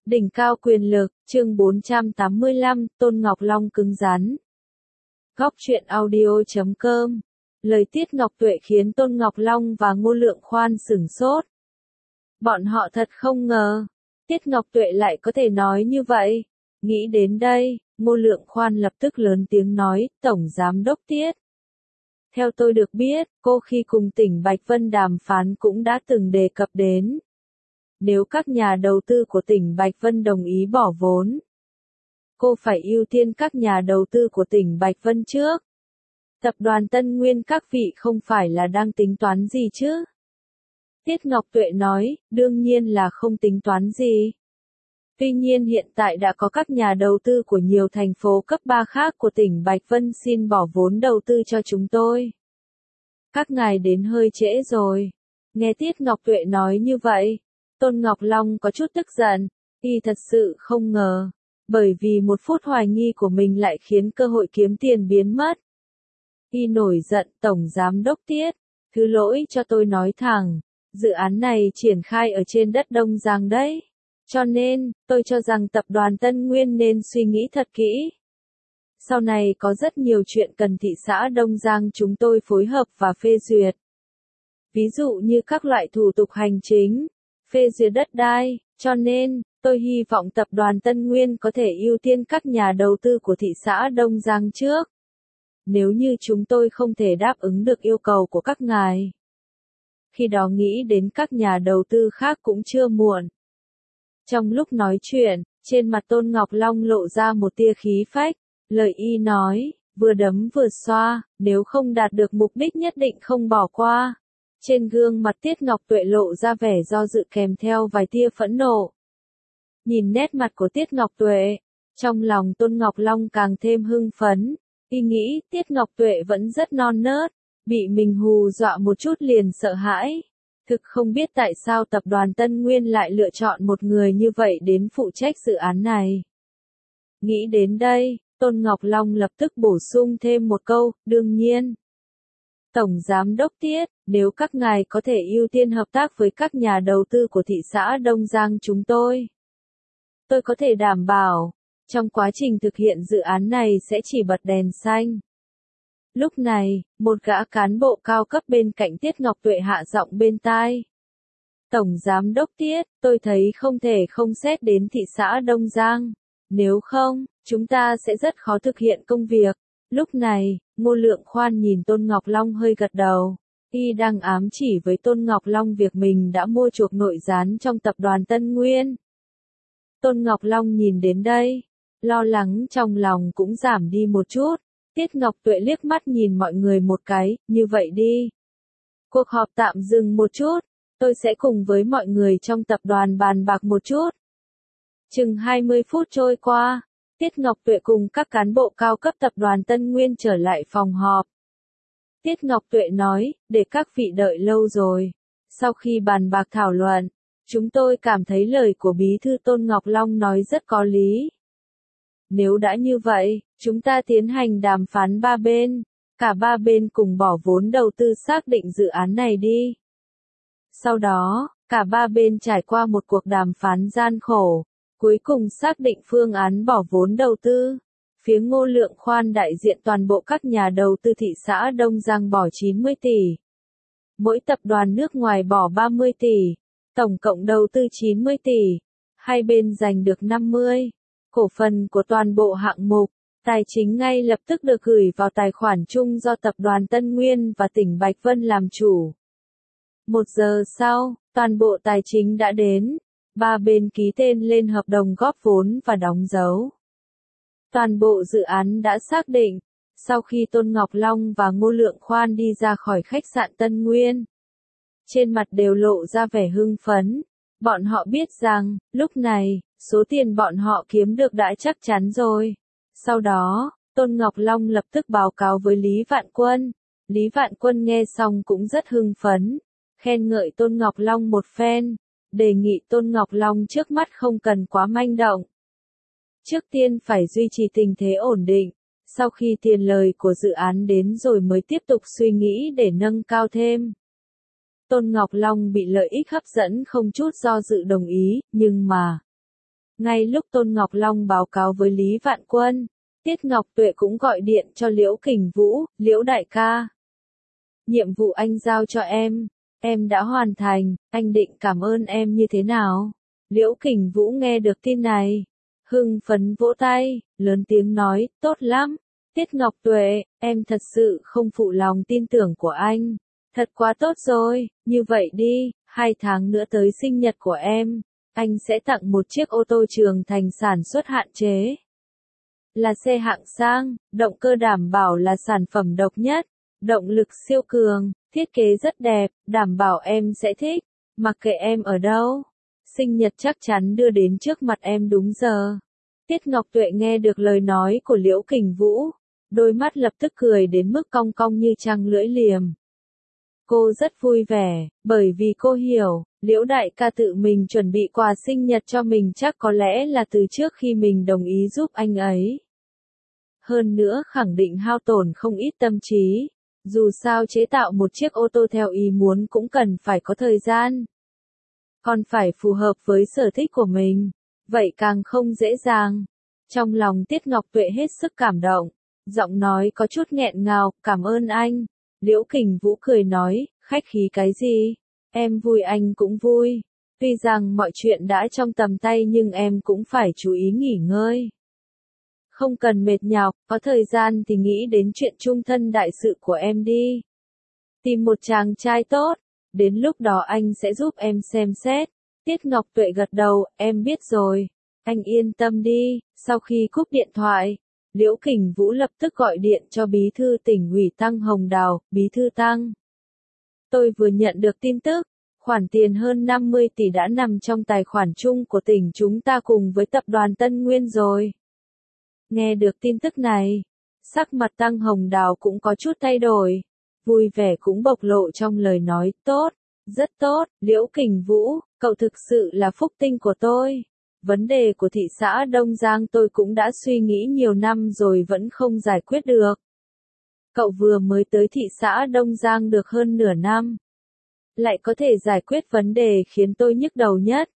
Đỉnh cao quyền lực, chương 485, Tôn Ngọc Long cứng rắn. Góc truyện audio.com. Lời Tiết Ngọc Tuệ khiến Tôn Ngọc Long và Ngô Lượng Khoan sửng sốt. Bọn họ thật không ngờ, Tiết Ngọc Tuệ lại có thể nói như vậy. Nghĩ đến đây, Ngô Lượng Khoan lập tức lớn tiếng nói, Tổng Giám đốc Tiết. Theo tôi được biết, cô khi cùng tỉnh Bạch Vân đàm phán cũng đã từng đề cập đến. Nếu các nhà đầu tư của tỉnh Bạch Vân đồng ý bỏ vốn, cô phải ưu tiên các nhà đầu tư của tỉnh Bạch Vân trước. Tập đoàn Tân Nguyên các vị không phải là đang tính toán gì chứ? Tiết Ngọc Tuệ nói, đương nhiên là không tính toán gì. Tuy nhiên hiện tại đã có các nhà đầu tư của nhiều thành phố cấp 3 khác của tỉnh Bạch Vân xin bỏ vốn đầu tư cho chúng tôi. Các ngài đến hơi trễ rồi. Nghe Tiết Ngọc Tuệ nói như vậy, Tôn Ngọc Long có chút tức giận, y thật sự không ngờ, bởi vì một phút hoài nghi của mình lại khiến cơ hội kiếm tiền biến mất. Y nổi giận, Tổng Giám đốc Tiết, thứ lỗi cho tôi nói thẳng, dự án này triển khai ở trên đất Đông Giang đấy. Cho nên, tôi cho rằng tập đoàn Tân Nguyên nên suy nghĩ thật kỹ. Sau này có rất nhiều chuyện cần thị xã Đông Giang chúng tôi phối hợp và phê duyệt. Ví dụ như các loại thủ tục hành chính, phê duyệt đất đai, cho nên, tôi hy vọng tập đoàn Tân Nguyên có thể ưu tiên các nhà đầu tư của thị xã Đông Giang trước. Nếu như chúng tôi không thể đáp ứng được yêu cầu của các ngài, khi đó nghĩ đến các nhà đầu tư khác cũng chưa muộn. Trong lúc nói chuyện, trên mặt Tôn Ngọc Long lộ ra một tia khí phách, lời y nói, vừa đấm vừa xoa, nếu không đạt được mục đích nhất định không bỏ qua. Trên gương mặt Tiết Ngọc Tuệ lộ ra vẻ do dự kèm theo vài tia phẫn nộ. Nhìn nét mặt của Tiết Ngọc Tuệ, trong lòng Tôn Ngọc Long càng thêm hưng phấn, y nghĩ Tiết Ngọc Tuệ vẫn rất non nớt, bị mình hù dọa một chút liền sợ hãi. Thực không biết tại sao tập đoàn Tân Nguyên lại lựa chọn một người như vậy đến phụ trách dự án này. Nghĩ đến đây, Tôn Ngọc Long lập tức bổ sung thêm một câu, đương nhiên. Tổng Giám đốc Tiết, nếu các ngài có thể ưu tiên hợp tác với các nhà đầu tư của thị xã Đông Giang chúng tôi có thể đảm bảo, trong quá trình thực hiện dự án này sẽ chỉ bật đèn xanh. Lúc này, một gã cán bộ cao cấp bên cạnh Tiết Ngọc Tuệ hạ giọng bên tai. Tổng Giám đốc Tiết, tôi thấy không thể không xét đến thị xã Đông Giang. Nếu không, chúng ta sẽ rất khó thực hiện công việc. Lúc này, Ngô Lượng Khoan nhìn Tôn Ngọc Long hơi gật đầu. Y đang ám chỉ với Tôn Ngọc Long việc mình đã mua chuộc nội gián trong tập đoàn Tân Nguyên. Tôn Ngọc Long nhìn đến đây, lo lắng trong lòng cũng giảm đi một chút. Tiết Ngọc Tuệ liếc mắt nhìn mọi người một cái, như vậy đi. Cuộc họp tạm dừng một chút, tôi sẽ cùng với mọi người trong tập đoàn bàn bạc một chút. Chừng 20 phút trôi qua, Tiết Ngọc Tuệ cùng các cán bộ cao cấp tập đoàn Tân Nguyên trở lại phòng họp. Tiết Ngọc Tuệ nói, để các vị đợi lâu rồi. Sau khi bàn bạc thảo luận, chúng tôi cảm thấy lời của Bí thư Tôn Ngọc Long nói rất có lý. Nếu đã như vậy, chúng ta tiến hành đàm phán ba bên, cả ba bên cùng bỏ vốn đầu tư xác định dự án này đi. Sau đó, cả ba bên trải qua một cuộc đàm phán gian khổ, cuối cùng xác định phương án bỏ vốn đầu tư. Phía Ngô Lượng Khoan đại diện toàn bộ các nhà đầu tư thị xã Đông Giang bỏ 90 tỷ. Mỗi tập đoàn nước ngoài bỏ 30 tỷ, tổng cộng đầu tư 90 tỷ. Hai bên giành được 50. Cổ phần của toàn bộ hạng mục, tài chính ngay lập tức được gửi vào tài khoản chung do tập đoàn Tân Nguyên và tỉnh Bạch Vân làm chủ. 1 giờ sau, toàn bộ tài chính đã đến, ba bên ký tên lên hợp đồng góp vốn và đóng dấu. Toàn bộ dự án đã xác định, sau khi Tôn Ngọc Long và Ngô Lượng Khoan đi ra khỏi khách sạn Tân Nguyên, trên mặt đều lộ ra vẻ hưng phấn. Bọn họ biết rằng, lúc này, số tiền bọn họ kiếm được đã chắc chắn rồi. Sau đó, Tôn Ngọc Long lập tức báo cáo với Lý Vạn Quân. Lý Vạn Quân nghe xong cũng rất hưng phấn, khen ngợi Tôn Ngọc Long một phen, đề nghị Tôn Ngọc Long trước mắt không cần quá manh động. Trước tiên phải duy trì tình thế ổn định, sau khi tiền lời của dự án đến rồi mới tiếp tục suy nghĩ để nâng cao thêm. Tôn Ngọc Long bị lợi ích hấp dẫn không chút do dự đồng ý, nhưng mà Ngay lúc Tôn Ngọc Long báo cáo với Lý Vạn Quân, Tiết Ngọc Tuệ cũng gọi điện cho Liễu Kình Vũ, Liễu đại ca. Nhiệm vụ anh giao cho em đã hoàn thành, anh định cảm ơn em như thế nào? Liễu Kình Vũ nghe được tin này, hưng phấn vỗ tay, lớn tiếng nói, tốt lắm. Tiết Ngọc Tuệ, em thật sự không phụ lòng tin tưởng của anh. Thật quá tốt rồi, như vậy đi, 2 tháng nữa tới sinh nhật của em, anh sẽ tặng một chiếc ô tô Trường Thành sản xuất hạn chế. Là xe hạng sang, động cơ đảm bảo là sản phẩm độc nhất, động lực siêu cường, thiết kế rất đẹp, đảm bảo em sẽ thích, mặc kệ em ở đâu. Sinh nhật chắc chắn đưa đến trước mặt em đúng giờ. Tiết Ngọc Tuệ nghe được lời nói của Liễu Kình Vũ, đôi mắt lập tức cười đến mức cong cong như trăng lưỡi liềm. Cô rất vui vẻ, bởi vì cô hiểu, Liễu đại ca tự mình chuẩn bị quà sinh nhật cho mình chắc có lẽ là từ trước khi mình đồng ý giúp anh ấy. Hơn nữa khẳng định hao tổn không ít tâm trí, dù sao chế tạo một chiếc ô tô theo ý muốn cũng cần phải có thời gian. Còn phải phù hợp với sở thích của mình, vậy càng không dễ dàng. Trong lòng Tiết Ngọc Tuệ hết sức cảm động, giọng nói có chút nghẹn ngào, cảm ơn anh. Liễu Kình Vũ cười nói, khách khí cái gì, em vui anh cũng vui. Tuy rằng mọi chuyện đã trong tầm tay nhưng em cũng phải chú ý nghỉ ngơi. Không cần mệt nhọc, có thời gian thì nghĩ đến chuyện chung thân đại sự của em đi. Tìm một chàng trai tốt, đến lúc đó anh sẽ giúp em xem xét. Tiết Ngọc Tuệ gật đầu, em biết rồi. Anh yên tâm đi. Sau khi cúp điện thoại, Liễu Kình Vũ lập tức gọi điện cho bí thư tỉnh ủy Tăng Hồng Đào, bí thư Tăng. Tôi vừa nhận được tin tức, khoản tiền hơn 50 tỷ đã nằm trong tài khoản chung của tỉnh chúng ta cùng với tập đoàn Tân Nguyên rồi. Nghe được tin tức này, sắc mặt Tăng Hồng Đào cũng có chút thay đổi, vui vẻ cũng bộc lộ trong lời nói, tốt, rất tốt, Liễu Kình Vũ, cậu thực sự là phúc tinh của tôi. Vấn đề của thị xã Đông Giang tôi cũng đã suy nghĩ nhiều năm rồi vẫn không giải quyết được. Cậu vừa mới tới thị xã Đông Giang được hơn nửa năm, lại có thể giải quyết vấn đề khiến tôi nhức đầu nhất.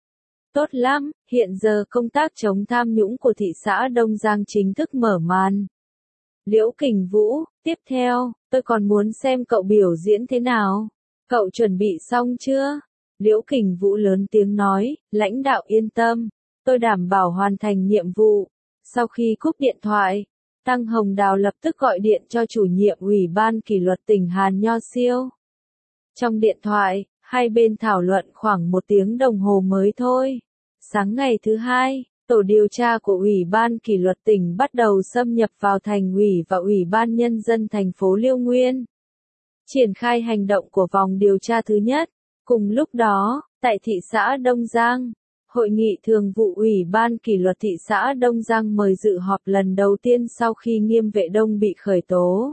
Tốt lắm, hiện giờ công tác chống tham nhũng của thị xã Đông Giang chính thức mở màn. Liễu Kình Vũ, tiếp theo, tôi còn muốn xem cậu biểu diễn thế nào. Cậu chuẩn bị xong chưa? Liễu Kình Vũ lớn tiếng nói, lãnh đạo yên tâm, tôi đảm bảo hoàn thành nhiệm vụ. Sau khi cúp điện thoại, Tăng Hồng Đào lập tức gọi điện cho chủ nhiệm Ủy ban kỷ luật tỉnh Hàn Nho Siêu. Trong điện thoại, hai bên thảo luận khoảng 1 tiếng đồng hồ mới thôi. Sáng ngày thứ hai, tổ điều tra của Ủy ban kỷ luật tỉnh bắt đầu xâm nhập vào thành ủy và Ủy ban nhân dân thành phố Liêu Nguyên. Triển khai hành động của vòng điều tra thứ nhất. Cùng lúc đó, tại thị xã Đông Giang, Hội nghị thường vụ Ủy ban kỷ luật thị xã Đông Giang mời dự họp lần đầu tiên sau khi Nghiêm Vệ Đông bị khởi tố.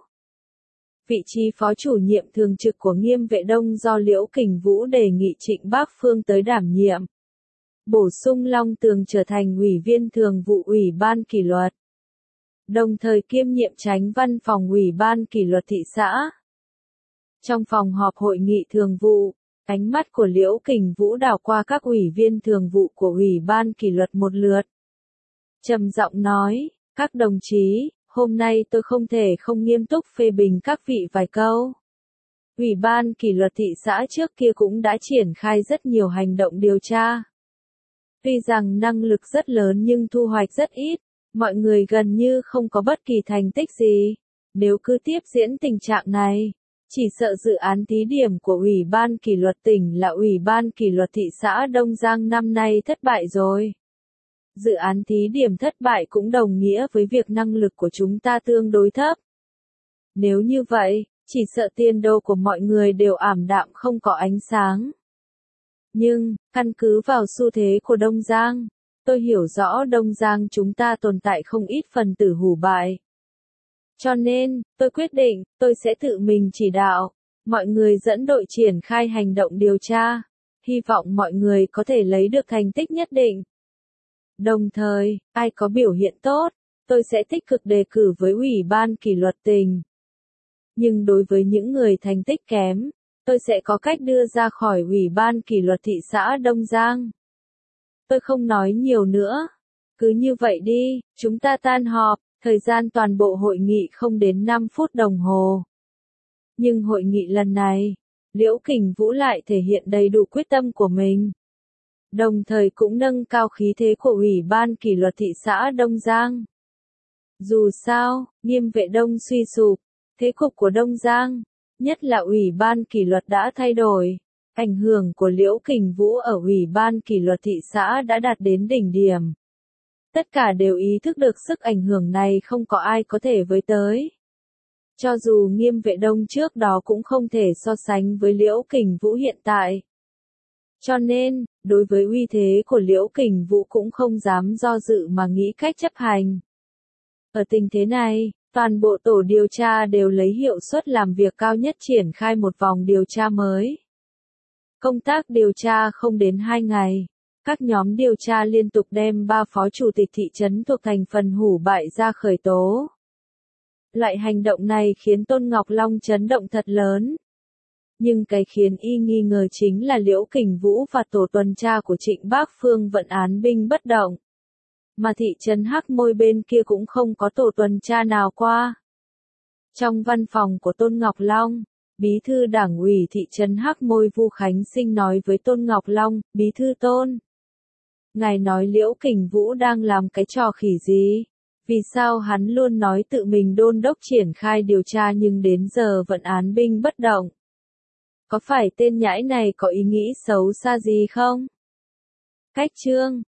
Vị trí phó chủ nhiệm thường trực của Nghiêm Vệ Đông do Liễu Kình Vũ đề nghị Trịnh Bác Phương tới đảm nhiệm. Bổ sung Long Tường trở thành ủy viên thường vụ Ủy ban kỷ luật, đồng thời kiêm nhiệm chánh văn phòng Ủy ban kỷ luật thị xã. Trong phòng họp hội nghị thường vụ, ánh mắt của Liễu Kình Vũ đảo qua các ủy viên thường vụ của Ủy ban kỷ luật một lượt. Trầm giọng nói, các đồng chí, hôm nay tôi không thể không nghiêm túc phê bình các vị vài câu. Ủy ban kỷ luật thị xã trước kia cũng đã triển khai rất nhiều hành động điều tra. Tuy rằng năng lực rất lớn nhưng thu hoạch rất ít, mọi người gần như không có bất kỳ thành tích gì. Nếu cứ tiếp diễn tình trạng này, chỉ sợ dự án thí điểm của Ủy ban kỷ luật tỉnh là Ủy ban kỷ luật thị xã Đông Giang năm nay thất bại rồi. Dự án thí điểm thất bại cũng đồng nghĩa với việc năng lực của chúng ta tương đối thấp. Nếu như vậy, chỉ sợ tiền đồ của mọi người đều ảm đạm không có ánh sáng. Nhưng, căn cứ vào xu thế của Đông Giang, tôi hiểu rõ Đông Giang chúng ta tồn tại không ít phần tử hủ bại. Cho nên, tôi quyết định, tôi sẽ tự mình chỉ đạo, mọi người dẫn đội triển khai hành động điều tra, hy vọng mọi người có thể lấy được thành tích nhất định. Đồng thời, ai có biểu hiện tốt, tôi sẽ tích cực đề cử với Ủy ban kỷ luật tỉnh. Nhưng đối với những người thành tích kém, tôi sẽ có cách đưa ra khỏi Ủy ban kỷ luật thị xã Đông Giang. Tôi không nói nhiều nữa. Cứ như vậy đi, chúng ta tan họp, thời gian toàn bộ hội nghị không đến 5 phút đồng hồ. Nhưng hội nghị lần này, Liễu Kình Vũ lại thể hiện đầy đủ quyết tâm của mình. Đồng thời cũng nâng cao khí thế của Ủy ban kỷ luật thị xã Đông Giang. Dù sao, Nghiêm Vệ Đông suy sụp, thế cục của Đông Giang, nhất là Ủy ban kỷ luật đã thay đổi. Ảnh hưởng của Liễu Kình Vũ ở Ủy ban kỷ luật thị xã đã đạt đến đỉnh điểm. Tất cả đều ý thức được sức ảnh hưởng này không có ai có thể với tới. Cho dù Nghiêm Vệ Đông trước đó cũng không thể so sánh với Liễu Kình Vũ hiện tại. Cho nên, đối với uy thế của Liễu Kình Vũ cũng không dám do dự mà nghĩ cách chấp hành. Ở tình thế này, toàn bộ tổ điều tra đều lấy hiệu suất làm việc cao nhất triển khai một vòng điều tra mới. Công tác điều tra không đến 2 ngày. Các nhóm điều tra liên tục đem 3 phó chủ tịch thị trấn thuộc thành phần Hủ Bại ra khởi tố. Loại hành động này khiến Tôn Ngọc Long chấn động thật lớn. Nhưng cái khiến y nghi ngờ chính là Liễu Kình Vũ và tổ tuần tra của Trịnh Bác Phương vẫn án binh bất động. Mà thị trấn Hắc Môi bên kia cũng không có tổ tuần tra nào qua. Trong văn phòng của Tôn Ngọc Long, Bí thư Đảng ủy thị trấn Hắc Môi Vu Khánh Sinh nói với Tôn Ngọc Long, Bí thư Tôn. Ngài nói Liễu Kình Vũ đang làm cái trò khỉ gì? Vì sao hắn luôn nói tự mình đôn đốc triển khai điều tra nhưng đến giờ vẫn án binh bất động? Có phải tên nhãi này có ý nghĩ xấu xa gì không? Cách chương